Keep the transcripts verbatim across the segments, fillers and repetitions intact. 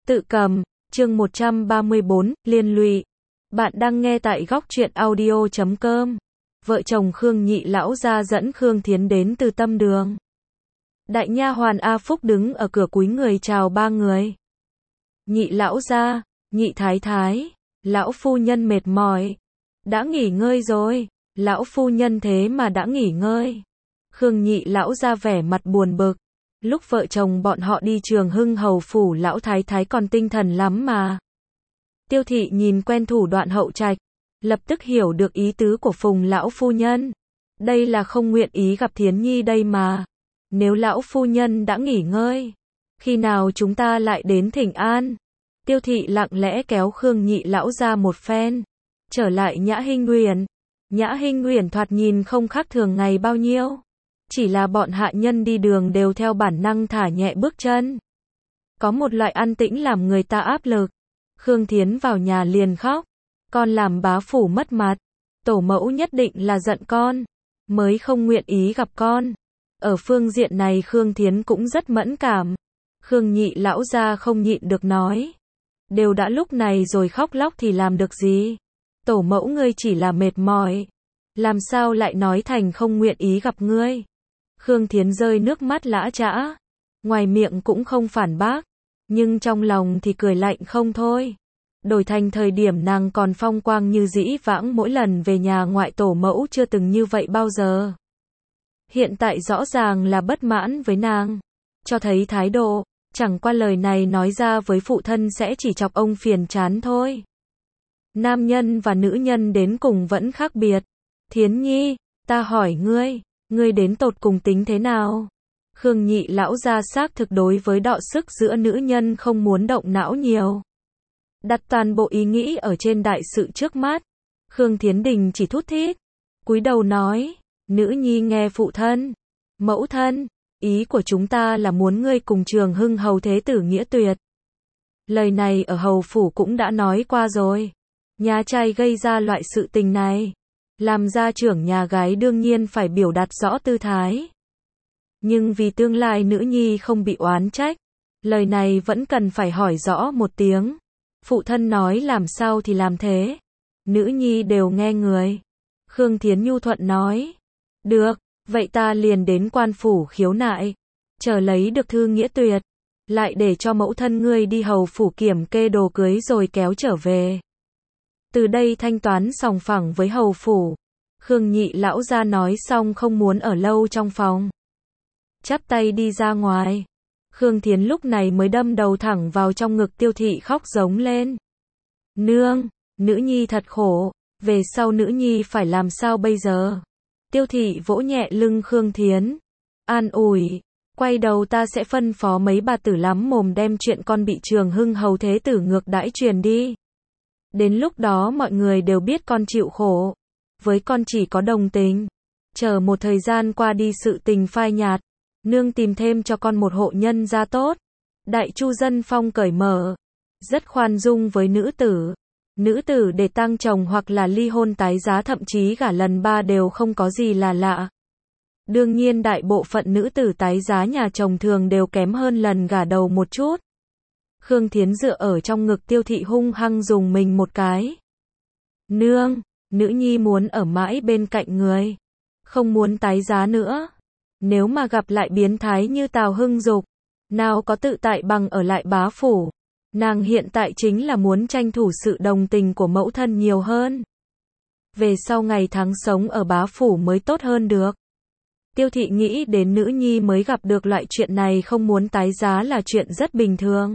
Tự cầm, chương một trăm ba mươi tư, liên lụy. Bạn đang nghe tại góc truyện audio chấm com. Vợ chồng Khương Nhị lão gia dẫn Khương Thiến đến từ tâm đường. Đại nha hoàn A Phúc đứng ở cửa cúi người chào ba người. Nhị lão gia, nhị thái thái, lão phu nhân mệt mỏi. Đã nghỉ ngơi rồi, lão phu nhân thế mà đã nghỉ ngơi. Khương Nhị lão gia vẻ mặt buồn bực. Lúc vợ chồng bọn họ đi Trường Hưng hầu phủ lão thái thái còn tinh thần lắm mà. Tiêu thị nhìn quen thủ đoạn hậu trạch, lập tức hiểu được ý tứ của Phùng lão phu nhân. Đây là không nguyện ý gặp Thiến Nhi đây mà. Nếu lão phu nhân đã nghỉ ngơi, khi nào chúng ta lại đến thỉnh an? Tiêu thị lặng lẽ kéo Khương Nhị lão ra một phen. Trở lại Nhã Hinh Uyển. Nhã Hinh Uyển thoạt nhìn không khác thường ngày bao nhiêu. Chỉ là bọn hạ nhân đi đường đều theo bản năng thả nhẹ bước chân. Có một loại an tĩnh làm người ta áp lực. Khương Thiến vào nhà liền khóc. Con làm bá phủ mất mặt. Tổ mẫu nhất định là giận con, mới không nguyện ý gặp con. Ở phương diện này Khương Thiến cũng rất mẫn cảm. Khương Nhị lão gia không nhịn được nói. Đều đã lúc này rồi khóc lóc thì làm được gì? Tổ mẫu ngươi chỉ là mệt mỏi. Làm sao lại nói thành không nguyện ý gặp ngươi? Khương Thiến rơi nước mắt lã chã. Ngoài miệng cũng không phản bác. Nhưng trong lòng thì cười lạnh không thôi. Đổi thành thời điểm nàng còn phong quang như dĩ vãng, mỗi lần về nhà ngoại tổ mẫu chưa từng như vậy bao giờ. Hiện tại rõ ràng là bất mãn với nàng. Cho thấy thái độ. Chẳng qua lời này nói ra với phụ thân sẽ chỉ chọc ông phiền chán thôi. Nam nhân và nữ nhân đến cùng vẫn khác biệt. Thiến Nhi, ta hỏi ngươi. Ngươi đến tột cùng tính thế nào? Khương Nhị lão gia xác thực đối với đọ sức giữa nữ nhân không muốn động não nhiều. Đặt toàn bộ ý nghĩ ở trên đại sự trước mắt. Khương Thiến Đình chỉ thút thít. Cúi đầu nói. Nữ nhi nghe phụ thân. Mẫu thân. Ý của chúng ta là muốn ngươi cùng Trường Hưng hầu thế tử nghĩa tuyệt. Lời này ở hầu phủ cũng đã nói qua rồi. Nhà trai gây ra loại sự tình này. Làm gia trưởng nhà gái đương nhiên phải biểu đạt rõ tư thái. Nhưng vì tương lai nữ nhi không bị oán trách, lời này vẫn cần phải hỏi rõ một tiếng. Phụ thân nói làm sao thì làm thế. Nữ nhi đều nghe người. Khương Thiến nhu thuận nói. Được, vậy ta liền đến quan phủ khiếu nại. Chờ lấy được thư nghĩa tuyệt. Lại để cho mẫu thân ngươi đi hầu phủ kiểm kê đồ cưới rồi kéo trở về. Từ đây thanh toán sòng phẳng với hầu phủ. Khương Nhị lão gia nói xong không muốn ở lâu trong phòng. Chắp tay đi ra ngoài. Khương Thiến lúc này mới đâm đầu thẳng vào trong ngực Tiêu thị khóc giống lên. Nương, nữ nhi thật khổ. Về sau nữ nhi phải làm sao bây giờ? Tiêu thị vỗ nhẹ lưng Khương Thiến. An ủi. Quay đầu ta sẽ phân phó mấy bà tử lắm mồm đem chuyện con bị Trường Hưng hầu thế tử ngược đãi truyền đi. Đến lúc đó mọi người đều biết con chịu khổ. Với con chỉ có đồng tình. Chờ một thời gian qua đi sự tình phai nhạt. Nương tìm thêm cho con một hộ nhân gia tốt. Đại Chu dân phong cởi mở. Rất khoan dung với nữ tử. Nữ tử để tang chồng hoặc là ly hôn tái giá thậm chí gả lần ba đều không có gì là lạ. Đương nhiên đại bộ phận nữ tử tái giá nhà chồng thường đều kém hơn lần gả đầu một chút. Khương Thiến dựa ở trong ngực Tiêu thị hung hăng dùng mình một cái. Nương, nữ nhi muốn ở mãi bên cạnh người. Không muốn tái giá nữa. Nếu mà gặp lại biến thái như Tào Hưng Dục, nào có tự tại bằng ở lại bá phủ. Nàng hiện tại chính là muốn tranh thủ sự đồng tình của mẫu thân nhiều hơn. Về sau ngày tháng sống ở bá phủ mới tốt hơn được. Tiêu thị nghĩ đến nữ nhi mới gặp được loại chuyện này không muốn tái giá là chuyện rất bình thường.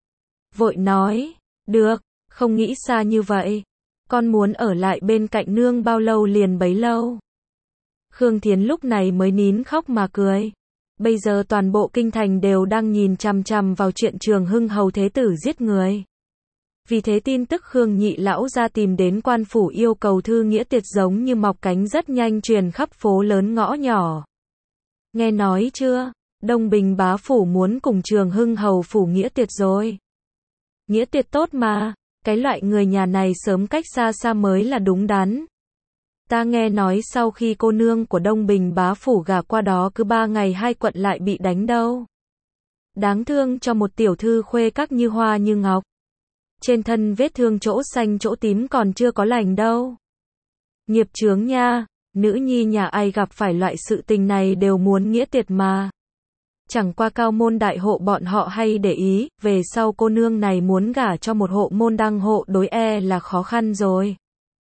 Vội nói, được, không nghĩ xa như vậy. Con muốn ở lại bên cạnh nương bao lâu liền bấy lâu. Khương Thiến lúc này mới nín khóc mà cười. Bây giờ toàn bộ kinh thành đều đang nhìn chằm chằm vào chuyện Trường Hưng hầu thế tử giết người. Vì thế tin tức Khương Nhị lão gia tìm đến quan phủ yêu cầu thư nghĩa tuyệt giống như mọc cánh rất nhanh truyền khắp phố lớn ngõ nhỏ. Nghe nói chưa? Đông Bình bá phủ muốn cùng Trường Hưng hầu phủ nghĩa tuyệt rồi. Nghĩa tuyệt tốt mà. Cái loại người nhà này sớm cách xa xa mới là đúng đắn. Ta nghe nói sau khi cô nương của Đông Bình bá phủ gả qua đó cứ ba ngày hai quận lại bị đánh đâu. Đáng thương cho một tiểu thư khuê các như hoa như ngọc. Trên thân vết thương chỗ xanh chỗ tím còn chưa có lành đâu. Nghiệp chướng nha, nữ nhi nhà ai gặp phải loại sự tình này đều muốn nghĩa tiệt mà. Chẳng qua cao môn đại hộ bọn họ hay để ý, về sau cô nương này muốn gả cho một hộ môn đăng hộ đối e là khó khăn rồi.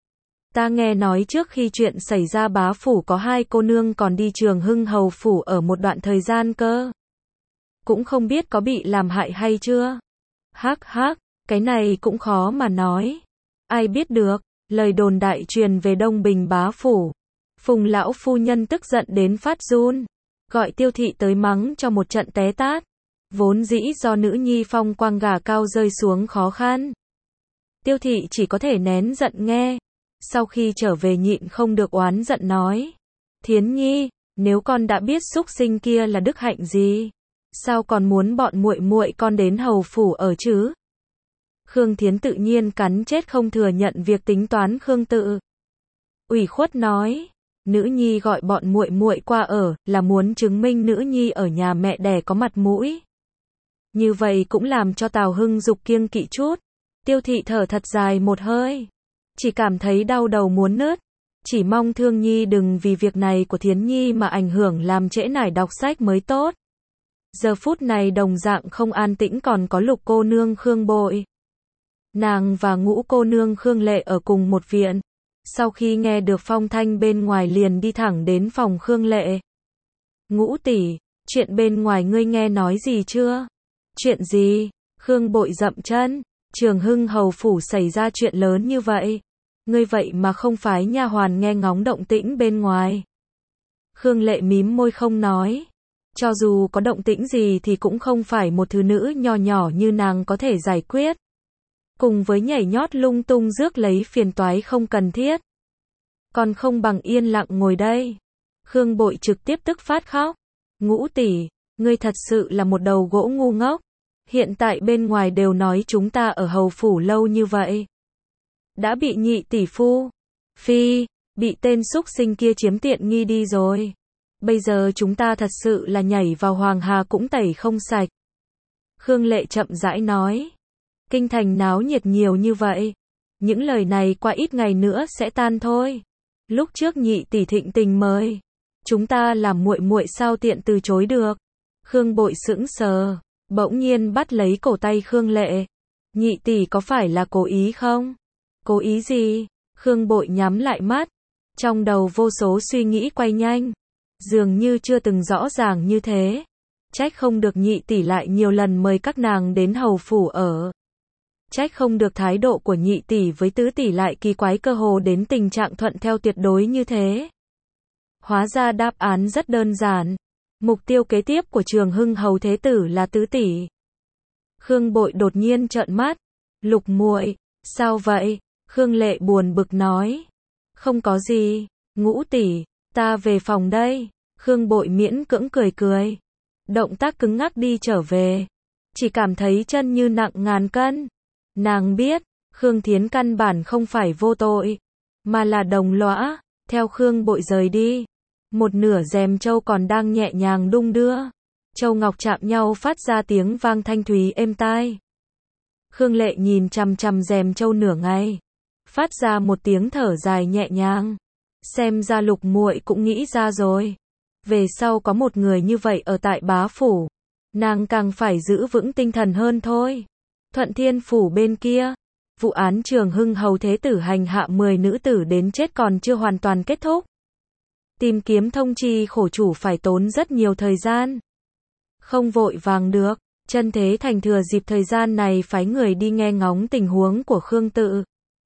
Ta nghe nói trước khi chuyện xảy ra bá phủ có hai cô nương còn đi Trường Hưng hầu phủ ở một đoạn thời gian cơ. Cũng không biết có bị làm hại hay chưa. Hắc hắc, cái này cũng khó mà nói. Ai biết được, lời đồn đại truyền về Đông Bình bá phủ. Phùng lão phu nhân tức giận đến phát run. Gọi Tiêu thị tới mắng cho một trận té tát. Vốn dĩ do nữ nhi phong quang gà cao rơi xuống khó khăn. Tiêu thị chỉ có thể nén giận nghe. Sau khi trở về nhịn không được oán giận nói. Thiến nhi, nếu con đã biết xúc sinh kia là đức hạnh gì, sao còn muốn bọn muội muội con đến hầu phủ ở chứ? Khương Thiến tự nhiên cắn chết không thừa nhận việc tính toán Khương Tự. Ủy khuất nói, nữ nhi gọi bọn muội muội qua ở, là muốn chứng minh nữ nhi ở nhà mẹ đẻ có mặt mũi. Như vậy cũng làm cho Tào Hưng Dục kiêng kỵ chút. Tiêu thị thở thật dài một hơi, chỉ cảm thấy đau đầu muốn nứt. Chỉ mong Thương Nhi đừng vì việc này của Thiến Nhi mà ảnh hưởng làm trễ nải đọc sách mới tốt. Giờ phút này đồng dạng không an tĩnh còn có Lục cô nương Khương Bội. Nàng và Ngũ cô nương Khương Lệ ở cùng một viện. Sau khi nghe được phong thanh bên ngoài liền đi thẳng đến phòng Khương Lệ. Ngũ tỷ, chuyện bên ngoài ngươi nghe nói gì chưa? Chuyện gì? Khương Bội dậm chân. Trường Hưng hầu phủ xảy ra chuyện lớn như vậy. Ngươi vậy mà không phái nha hoàn nghe ngóng động tĩnh bên ngoài. Khương Lệ mím môi không nói. Cho dù có động tĩnh gì thì cũng không phải một thứ nữ nho nhỏ như nàng có thể giải quyết. Cùng với nhảy nhót lung tung rước lấy phiền toái không cần thiết. Còn không bằng yên lặng ngồi đây. Khương Bội trực tiếp tức phát khóc. Ngũ tỷ, ngươi thật sự là một đầu gỗ ngu ngốc. Hiện tại bên ngoài đều nói chúng ta ở hầu phủ lâu như vậy. Đã bị nhị tỷ phu, phi, bị tên xúc sinh kia chiếm tiện nghi đi rồi. Bây giờ chúng ta thật sự là nhảy vào hoàng hà cũng tẩy không sạch. Khương Lệ chậm rãi nói. Kinh thành náo nhiệt nhiều như vậy. Những lời này qua ít ngày nữa sẽ tan thôi. Lúc trước nhị tỷ thịnh tình mời. Chúng ta làm muội muội sao tiện từ chối được. Khương Bội sững sờ. Bỗng nhiên bắt lấy cổ tay Khương Lệ. Nhị tỷ có phải là cố ý không? Cố ý gì? Khương Bội nhắm lại mắt. Trong đầu vô số suy nghĩ quay nhanh. Dường như chưa từng rõ ràng như thế. Trách không được nhị tỷ lại nhiều lần mời các nàng đến hầu phủ ở. Trách không được thái độ của nhị tỷ với tứ tỷ lại kỳ quái cơ hồ đến tình trạng thuận theo tuyệt đối như thế. Hóa ra đáp án rất đơn giản. Mục tiêu kế tiếp của Trường Hưng hầu thế tử là tứ tỷ. Khương Bội đột nhiên trợn mắt. Lục muội, sao vậy? Khương Lệ buồn bực nói. Không có gì, Ngũ tỷ, ta về phòng đây. Khương Bội miễn cưỡng cười cười. Động tác cứng ngắc đi trở về. Chỉ cảm thấy chân như nặng ngàn cân. Nàng biết, Khương Thiến căn bản không phải vô tội, mà là đồng lõa. Theo Khương Bội rời đi, một nửa rèm châu còn đang nhẹ nhàng đung đưa. Châu ngọc chạm nhau phát ra tiếng vang thanh thúy êm tai. Khương Lệ nhìn chằm chằm rèm châu nửa ngày, phát ra một tiếng thở dài nhẹ nhàng. Xem ra Lục muội cũng nghĩ ra rồi. Về sau có một người như vậy ở tại bá phủ, nàng càng phải giữ vững tinh thần hơn thôi. Thuận Thiên phủ bên kia, vụ án Trường Hưng hầu thế tử hành hạ mười nữ tử đến chết còn chưa hoàn toàn kết thúc. Tìm kiếm thông chi khổ chủ phải tốn rất nhiều thời gian. Không vội vàng được, Chân Thế Thành thừa dịp thời gian này phái người đi nghe ngóng tình huống của Khương Tự.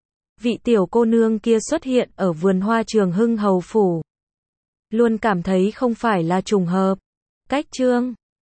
Vị tiểu cô nương kia xuất hiện ở vườn hoa Trường Hưng hầu phủ. Luôn cảm thấy không phải là trùng hợp. Cách chương